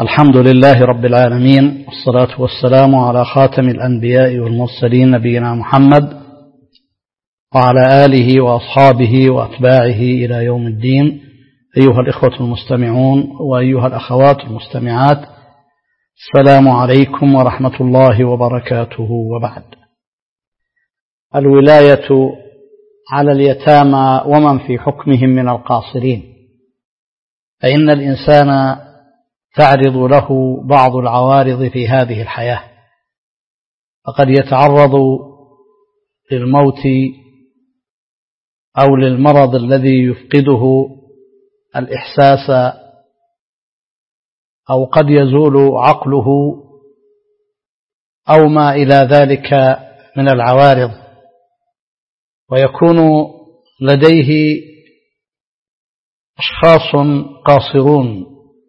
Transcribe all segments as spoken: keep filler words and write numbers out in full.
الحمد لله رب العالمين، والصلاة والسلام على خاتم الأنبياء والمرسلين نبينا محمد وعلى آله وأصحابه وأتباعه إلى يوم الدين. أيها الإخوة المستمعون وأيها الأخوات المستمعات، السلام عليكم ورحمة الله وبركاته. وبعد، الولاية على اليتامى ومن في حكمهم من القاصرين، فإن الإنسان تعرض له بعض العوارض في هذه الحياة، فقد يتعرض للموت أو للمرض الذي يفقده الإحساس، أو قد يزول عقله أو ما إلى ذلك من العوارض، ويكون لديه أشخاص قاصرون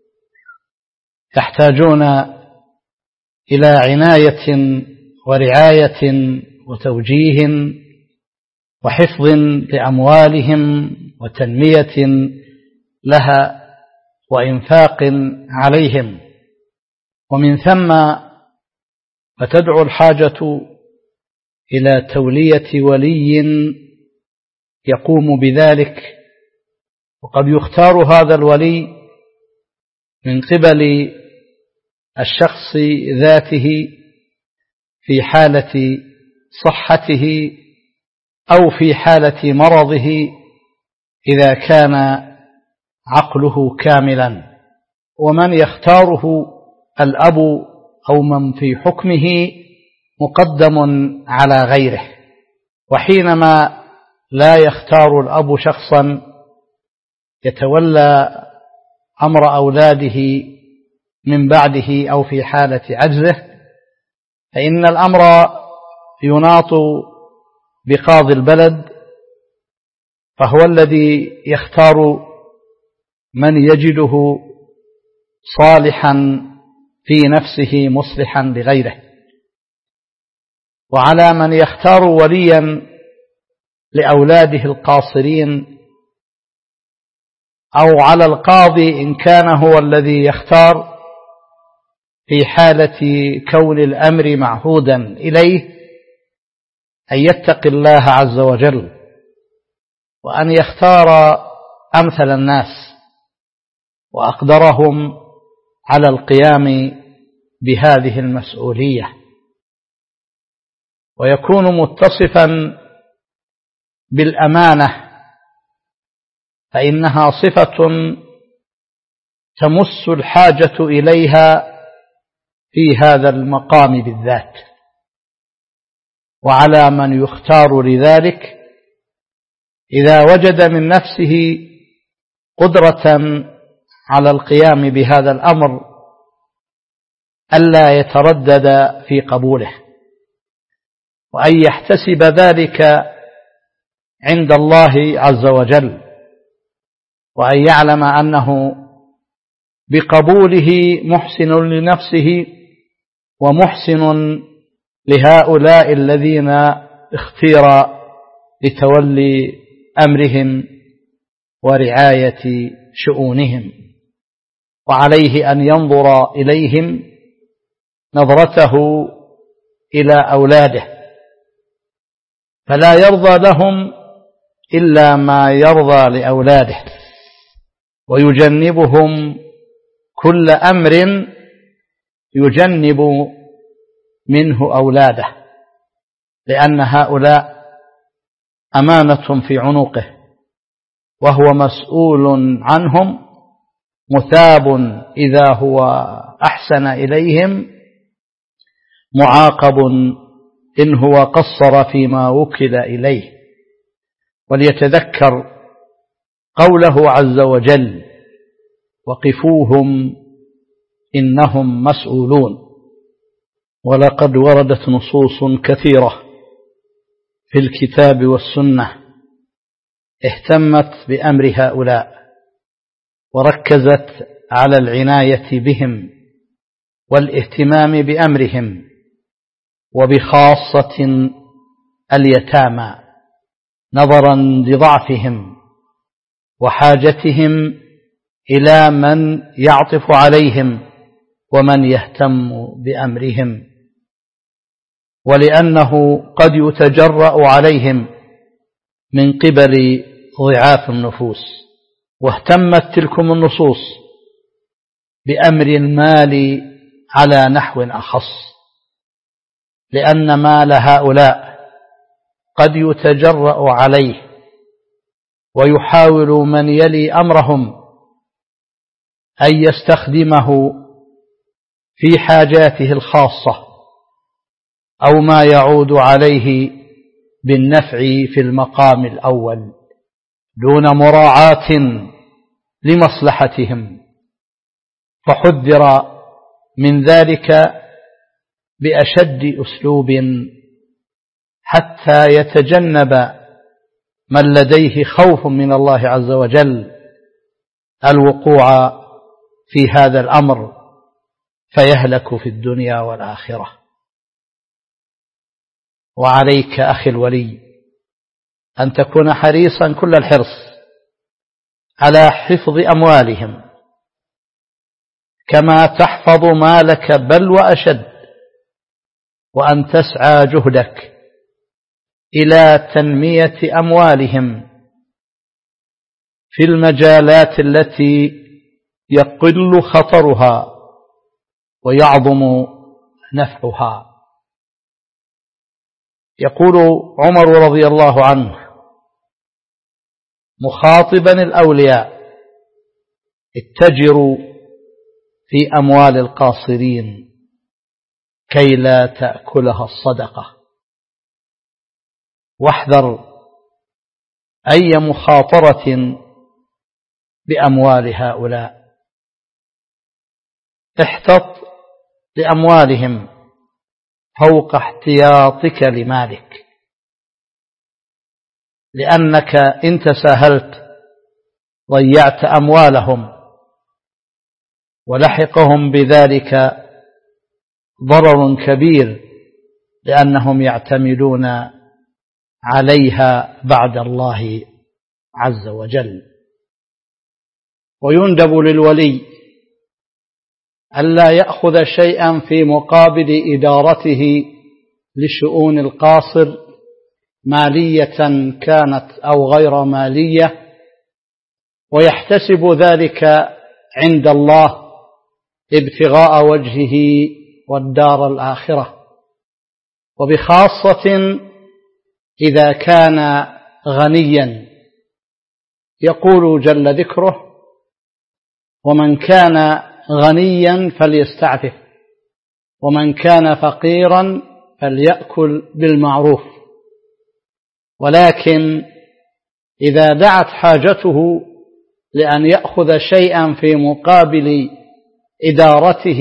يحتاجون إلى عناية ورعاية وتوجيه وحفظ لأموالهم وتنمية لها وإنفاق عليهم، ومن ثم فتدعو الحاجة إلى تولية ولي يقوم بذلك، وقد يختار هذا الولي من قبل الشخص ذاته في حالة صحته أو في حالة مرضه إذا كان عقله كاملا، ومن يختاره الأب أو من في حكمه مقدم على غيره. وحينما لا يختار الأب شخصا يتولى أمر أولاده من بعده أو في حالة عجزه، فإن الأمر يناط بقاضي البلد، فهو الذي يختار من يجده صالحا في نفسه مصلحا لغيره. وعلى من يختار وليا لأولاده القاصرين، أو على القاضي إن كان هو الذي يختار في حالة كون الأمر معهودا إليه، أن يتقي الله عز وجل، وأن يختار أمثل الناس وأقدرهم على القيام بهذه المسؤولية، ويكون متصفا بالأمانة، فإنها صفة تمس الحاجة إليها في هذا المقام بالذات. وعلى من يختار لذلك إذا وجد من نفسه قدرة على القيام بهذا الأمر ألا يتردد في قبوله، وأن يحتسب ذلك عند الله عز وجل، وأن يعلم أنه بقبوله محسن لنفسه ومحسن لهؤلاء الذين اختير لتولي أمرهم ورعاية شؤونهم، وعليه أن ينظر إليهم نظرته إلى أولاده، فلا يرضى لهم إلا ما يرضى لأولاده، ويجنبهم كل أمر يجنب منه أولاده، لأن هؤلاء أمانة في عنقه، وهو مسؤول عنهم، مثاب إذا هو أحسن إليهم، معاقب إن هو قصر فيما وكل إليه. وليتذكر قوله عز وجل: وقفوهم إنهم مسؤولون. ولقد وردت نصوص كثيرة في الكتاب والسنة اهتمت بأمر هؤلاء، وركزت على العناية بهم والاهتمام بأمرهم، وبخاصة اليتامى، نظرا لضعفهم وحاجتهم إلى من يعطف عليهم ومن يهتم بأمرهم، ولأنه قد يتجرأ عليهم من قبل ضعاف النفوس. واهتمت تلكم النصوص بأمر المال على نحو أخص، لأن مال هؤلاء قد يتجرأ عليه، ويحاول من يلي أمرهم أن يستخدمه في حاجاته الخاصة أو ما يعود عليه بالنفع في المقام الأول دون مراعاة لمصلحتهم، فحذر من ذلك بأشد أسلوب حتى يتجنب من لديه خوف من الله عز وجل الوقوع في هذا الأمر فيهلك في الدنيا والآخرة. وعليك أخي الولي أن تكون حريصا كل الحرص على حفظ أموالهم كما تحفظ مالك، بل وأشد، وأن تسعى جهدك إلى تنمية أموالهم في المجالات التي يقل خطرها ويعظم نفعها. يقول عمر رضي الله عنه مخاطبا الأولياء: اتجروا في أموال القاصرين كي لا تأكلها الصدقة، واحذر أي مخاطرة بأموال هؤلاء. احتط لأموالهم فوق احتياطك لمالك، لأنك إن تساهلت ضيعت أموالهم، ولحقهم بذلك ضرر كبير، لأنهم يعتمدون عليها بعد الله عز وجل. ويندب للولي ألا يأخذ شيئا في مقابل إدارته لشؤون القاصر، مالية كانت أو غير مالية، ويحتسب ذلك عند الله ابتغاء وجهه والدار الآخرة، وبخاصة إذا كان غنيا. يقول جل ذكره: ومن كان غنيا فليستعفف، ومن كان فقيرا فليأكل بالمعروف. ولكن إذا دعت حاجته لأن يأخذ شيئا في مقابل إدارته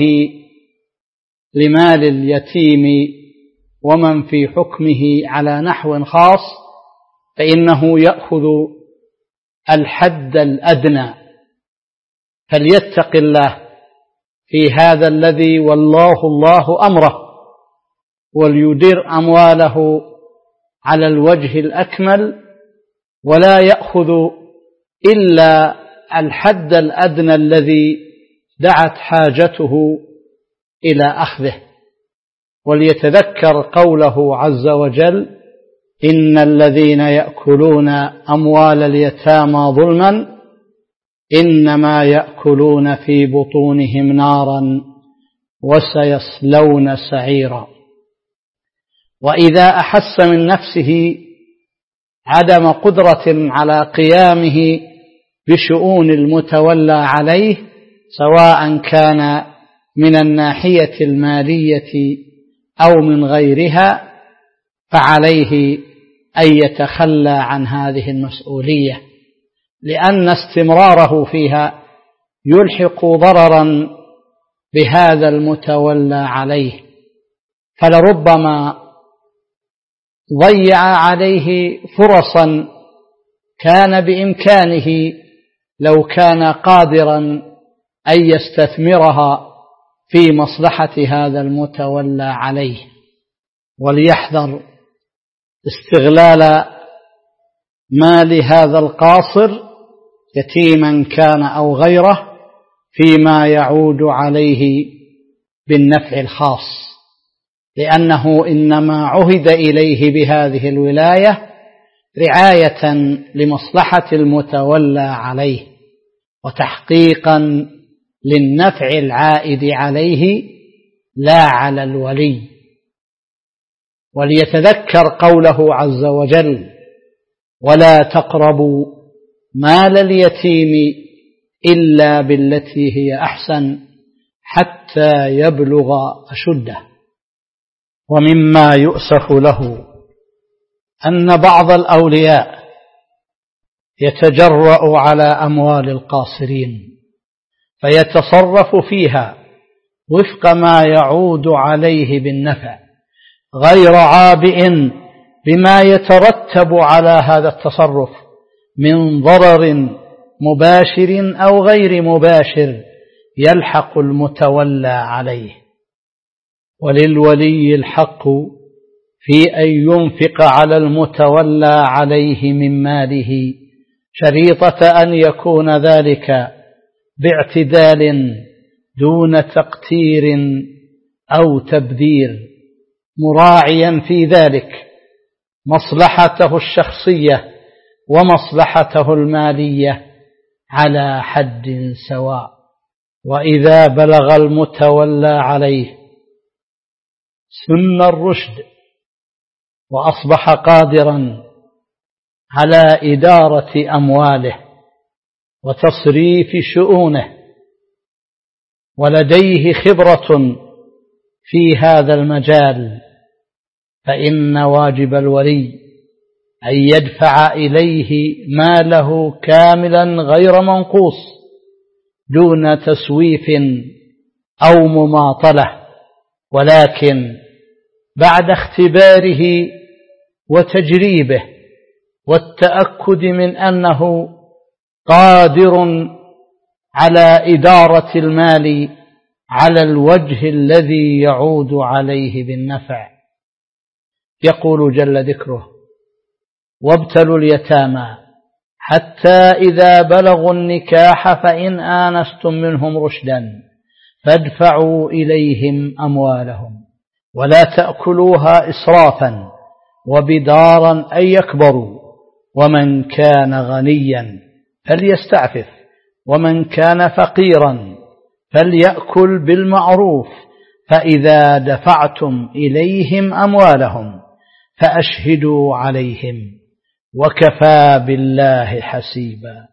لمال اليتيم ومن في حكمه على نحو خاص، فإنه يأخذ الحد الأدنى. فليتق الله في هذا الذي والله الله أمره، وليدير أمواله على الوجه الأكمل، ولا يأخذ إلا الحد الأدنى الذي دعت حاجته إلى أخذه. وليتذكر قوله عز وجل: إن الذين يأكلون أموال اليتامى ظلما إنما يأكلون في بطونهم نارا وسيصلون سعيرا. وإذا أحس من نفسه عدم قدرة على قيامه بشؤون المتولى عليه، سواء كان من الناحية المالية أو من غيرها، فعليه أن يتخلى عن هذه المسؤولية، لأن استمراره فيها يلحق ضررا بهذا المتولى عليه، فلربما ضيع عليه فرصا كان بإمكانه لو كان قادرا أن يستثمرها في مصلحة هذا المتولى عليه. وليحذر استغلال مال هذا القاصر يتيما كان أو غيره فيما يعود عليه بالنفع الخاص، لأنه إنما عهد إليه بهذه الولاية رعاية لمصلحة المتولى عليه وتحقيقا للنفع العائد عليه لا على الولي. وليتذكر قوله عز وجل: ولا تقربوا مال اليتيم إلا بالتي هي أحسن حتى يبلغ أشده. ومما يؤسف له أن بعض الأولياء يتجرأ على أموال القاصرين فيتصرف فيها وفق ما يعود عليه بالنفع، غير عابئ بما يترتب على هذا التصرف من ضرر مباشر أو غير مباشر يلحق المتولى عليه. وللولي الحق في أن ينفق على المتولى عليه من ماله، شريطة أن يكون ذلك باعتدال دون تقتير أو تبذير، مراعيا في ذلك مصلحته الشخصية ومصلحته المالية على حد سواء. وإذا بلغ المتولى عليه سن الرشد وأصبح قادرا على إدارة أمواله وتصريف شؤونه ولديه خبرة في هذا المجال، فإن واجب الولي أن يدفع إليه ماله كاملا غير منقوص دون تسويف أو مماطلة، ولكن بعد اختباره وتجريبه والتأكد من أنه قادر على إدارة المال على الوجه الذي يعود عليه بالنفع. يقول جل ذكره: وابتلوا اليتامى حتى إذا بلغوا النكاح فإن آنستم منهم رشدا فادفعوا إليهم أموالهم ولا تأكلوها إسرافا وبدارا أن يكبروا، ومن كان غنيا فليستعفف ومن كان فقيرا فليأكل بالمعروف، فإذا دفعتم إليهم أموالهم فأشهدوا عليهم وكفى بالله حسيبا.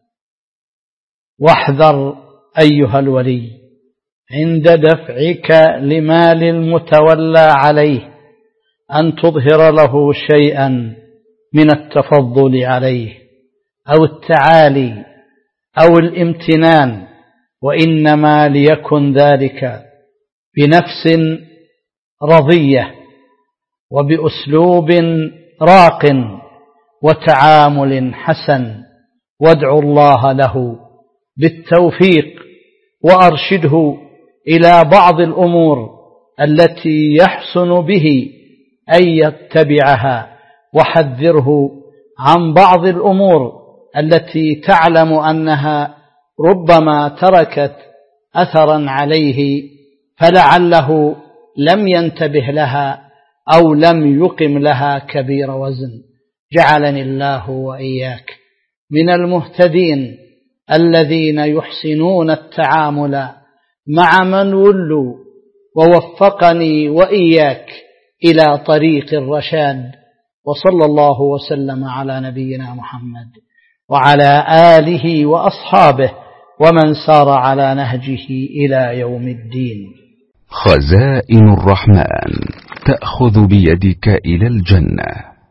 واحذر أيها الولي عند دفعك لمال المتولى عليه أن تظهر له شيئا من التفضل عليه أو التعالي أو الامتنان، وإنما ليكن ذلك بنفس رضية وبأسلوب راق وتعامل حسن، وادعوا الله له بالتوفيق وأرشده إلى بعض الأمور التي يحسن به أن يتبعها، وحذره عن بعض الأمور التي تعلم أنها ربما تركت أثرا عليه فلعله لم ينتبه لها أو لم يقم لها كبير وزن. جعلني الله وإياك من المهتدين الذين يحسنون التعامل مع من ولوا، ووفقني وإياك إلى طريق الرشاد. وصلى الله وسلم على نبينا محمد وعلى آله وأصحابه ومن سار على نهجه إلى يوم الدين. خزائن الرحمن تأخذ بيدك إلى الجنة.